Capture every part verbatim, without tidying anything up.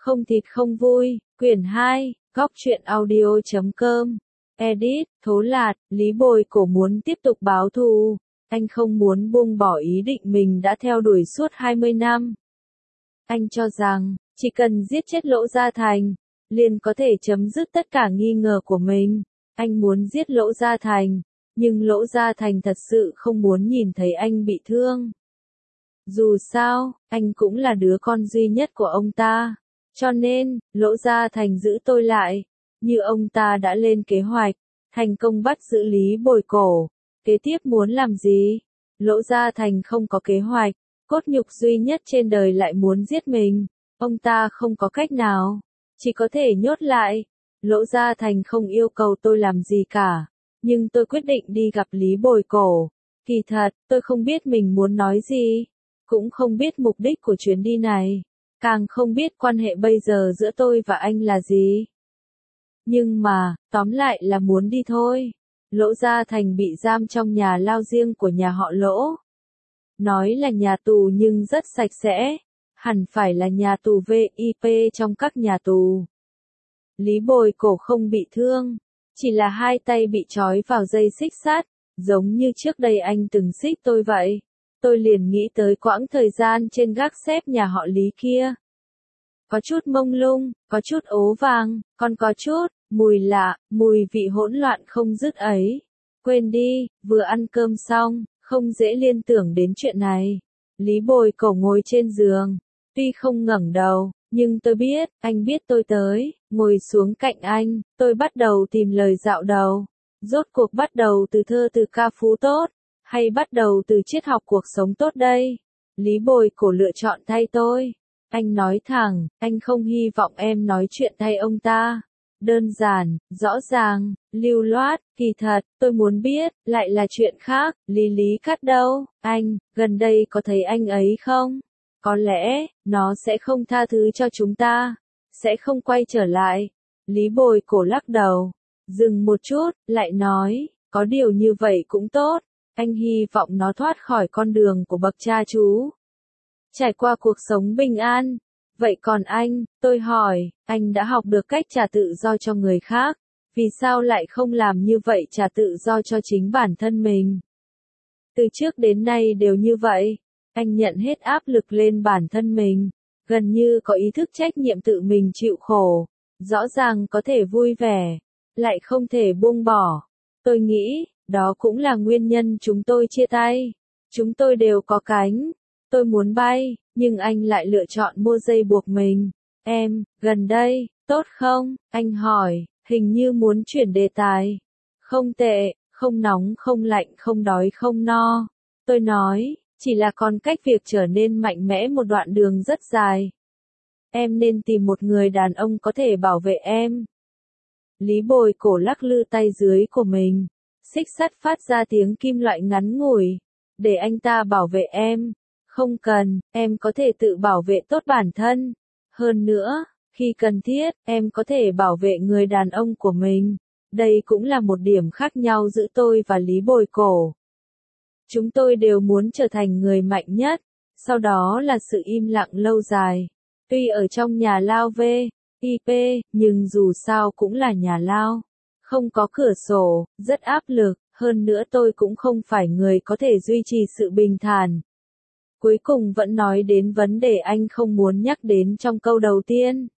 Không thịt không vui, quyển hai, góc truyện audio chấm com. Edit, Thố Lạt, Lý Bồi Cổ muốn tiếp tục báo thù. Anh không muốn buông bỏ ý định mình đã theo đuổi suốt hai mươi năm. Anh cho rằng, chỉ cần giết chết Lỗ Gia Thành, liền có thể chấm dứt tất cả nghi ngờ của mình. Anh muốn giết Lỗ Gia Thành, nhưng Lỗ Gia Thành thật sự không muốn nhìn thấy anh bị thương. Dù sao, anh cũng là đứa con duy nhất của ông ta. Cho nên, Lỗ Gia Thành giữ tôi lại. Như ông ta đã lên kế hoạch, thành công bắt giữ Lý Bồi Cổ. Kế tiếp muốn làm gì? Lỗ Gia Thành không có kế hoạch, cốt nhục duy nhất trên đời lại muốn giết mình. Ông ta không có cách nào, chỉ có thể nhốt lại. Lỗ Gia Thành không yêu cầu tôi làm gì cả, nhưng tôi quyết định đi gặp Lý Bồi Cổ. Kỳ thật, tôi không biết mình muốn nói gì, cũng không biết mục đích của chuyến đi này, càng không biết quan hệ bây giờ giữa tôi và anh là gì. Nhưng mà, tóm lại là muốn đi thôi. Lỗ Gia Thành bị giam trong nhà lao riêng của nhà họ Lỗ. Nói là nhà tù nhưng rất sạch sẽ, hẳn phải là nhà tù vê i pê trong các nhà tù. Lý Bồi Cổ không bị thương, chỉ là hai tay bị trói vào dây xích sắt, giống như trước đây anh từng xích tôi vậy. Tôi liền nghĩ tới quãng thời gian trên gác xếp nhà họ Lý kia. Có chút mông lung, có chút ố vàng, còn có chút mùi lạ, mùi vị hỗn loạn không dứt ấy. Quên đi, vừa ăn cơm xong, không dễ liên tưởng đến chuyện này. Lý Bồi Cổ ngồi trên giường, tuy không ngẩng đầu, nhưng tôi biết, anh biết tôi tới. Ngồi xuống cạnh anh, tôi bắt đầu tìm lời dạo đầu. Rốt cuộc bắt đầu từ thơ từ ca phú tốt, hay bắt đầu từ triết học cuộc sống tốt đây? Lý Bồi Cổ lựa chọn thay tôi. Anh nói thẳng, anh không hy vọng em nói chuyện thay ông ta. Đơn giản, rõ ràng, lưu loát, kỳ thật, tôi muốn biết, lại là chuyện khác. Lý Lý Cát đâu? Anh, gần đây có thấy anh ấy không? Có lẽ, nó sẽ không tha thứ cho chúng ta, sẽ không quay trở lại. Lý Bồi Cổ lắc đầu, dừng một chút, lại nói, có điều như vậy cũng tốt. Anh hy vọng nó thoát khỏi con đường của bậc cha chú, trải qua cuộc sống bình an. Vậy còn anh, tôi hỏi, anh đã học được cách trả tự do cho người khác, vì sao lại không làm như vậy trả tự do cho chính bản thân mình? Từ trước đến nay đều như vậy, anh nhận hết áp lực lên bản thân mình, gần như có ý thức trách nhiệm tự mình chịu khổ, rõ ràng có thể vui vẻ, lại không thể buông bỏ. Tôi nghĩ, đó cũng là nguyên nhân chúng tôi chia tay. Chúng tôi đều có cánh. Tôi muốn bay, nhưng anh lại lựa chọn mua dây buộc mình. Em, gần đây, tốt không? Anh hỏi, hình như muốn chuyển đề tài. Không tệ, không nóng không lạnh không đói không no. Tôi nói, chỉ là còn cách việc trở nên mạnh mẽ một đoạn đường rất dài. Em nên tìm một người đàn ông có thể bảo vệ em. Lý Bồi Cổ lắc lư tay dưới của mình. Xích sắt phát ra tiếng kim loại ngắn ngủi. Để anh ta bảo vệ em. Không cần, em có thể tự bảo vệ tốt bản thân. Hơn nữa, khi cần thiết, em có thể bảo vệ người đàn ông của mình. Đây cũng là một điểm khác nhau giữa tôi và Lý Bồi Cổ. Chúng tôi đều muốn trở thành người mạnh nhất, sau đó là sự im lặng lâu dài. Tuy ở trong nhà lao vê i pê, nhưng dù sao cũng là nhà lao. Không có cửa sổ, rất áp lực, hơn nữa tôi cũng không phải người có thể duy trì sự bình thản. Cuối cùng vẫn nói đến vấn đề anh không muốn nhắc đến trong câu đầu tiên.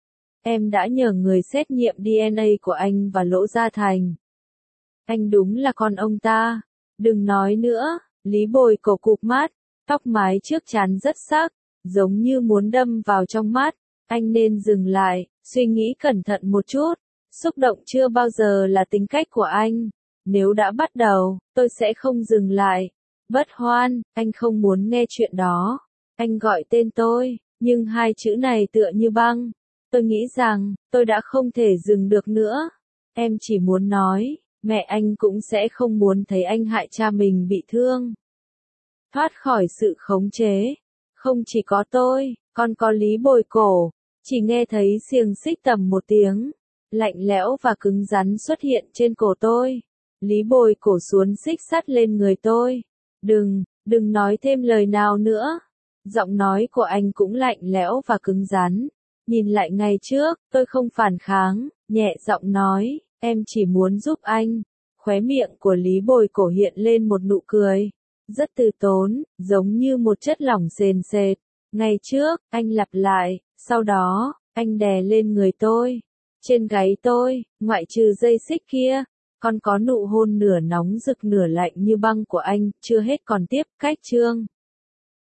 Em đã nhờ người xét nghiệm đê en a của anh và Lỗ Gia Thành. Anh đúng là con ông ta. Đừng nói nữa. Lý Bồi Cổ cụp mắt, tóc mái trước trán rất sắc, giống như muốn đâm vào trong mắt. Anh nên dừng lại, suy nghĩ cẩn thận một chút. Xúc động chưa bao giờ là tính cách của anh. Nếu đã bắt đầu, tôi sẽ không dừng lại. Bất Hoan, anh không muốn nghe chuyện đó. Anh gọi tên tôi, nhưng hai chữ này tựa như băng. Tôi nghĩ rằng, tôi đã không thể dừng được nữa. Em chỉ muốn nói, mẹ anh cũng sẽ không muốn thấy anh hại cha mình bị thương. Thoát khỏi sự khống chế. Không chỉ có tôi, còn có Lý Bồi Cổ. Chỉ nghe thấy xiềng xích tầm một tiếng. Lạnh lẽo và cứng rắn xuất hiện trên cổ tôi. Lý Bồi Cổ xuống xích sắt lên người tôi. Đừng, đừng nói thêm lời nào nữa. Giọng nói của anh cũng lạnh lẽo và cứng rắn, Nhìn lại ngày trước, tôi không phản kháng, nhẹ giọng nói, em chỉ muốn giúp anh. Khóe miệng của Lý Bồi Cổ hiện lên một nụ cười. Rất từ tốn, giống như một chất lỏng sền sệt. Ngày trước, anh lặp lại, sau đó, anh đè lên người tôi. Trên gáy tôi, ngoại trừ dây xích kia, còn có nụ hôn nửa nóng rực nửa lạnh như băng của anh, chưa hết còn tiếp, cách chương.